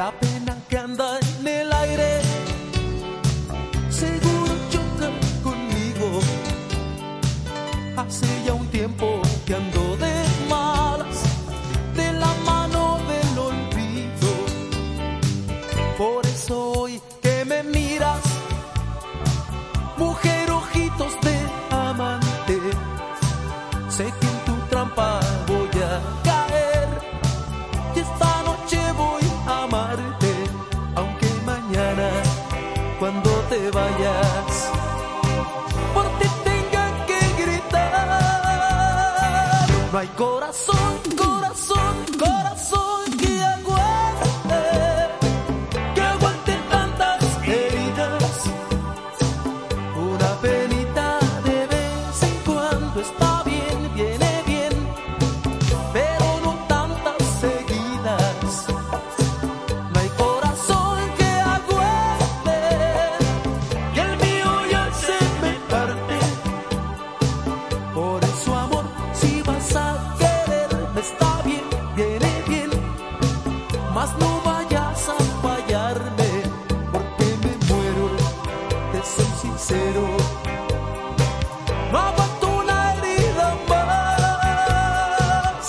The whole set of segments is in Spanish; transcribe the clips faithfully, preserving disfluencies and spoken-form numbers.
La pena que anda en el aire seguro choca conmigo. Hace ya un tiempo que ando de malas, de la mano del olvido. Por eso hoy que me miras, mujer, ojitos de amante, sé que en tu trampa voy a caer y esta noche voy a amarte, aunque mañana cuando te vayas por ti tenga que gritar. No hay corazón, corazón, corazón que aguante, que aguante tantas heridas. Una penita de vez en cuando está bien, viene bien, pero no tantas seguidas. No hay corazón que aguante y el mío ya se me parte. Por eso, amor, si vas a quererme está bien, viene bien, mas no vayas a fallarme, porque me muero de ser sincero. No aguanto una herida más.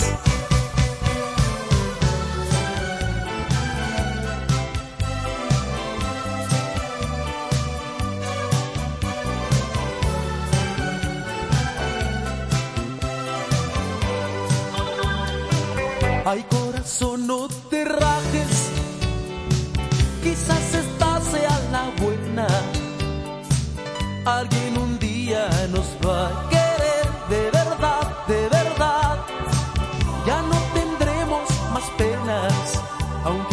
Ay, corazón, no te rajes, quizás esta sea la buena. Alguien un día nos va a querer de verdad, de verdad. Ya no tendremos más penas, aunque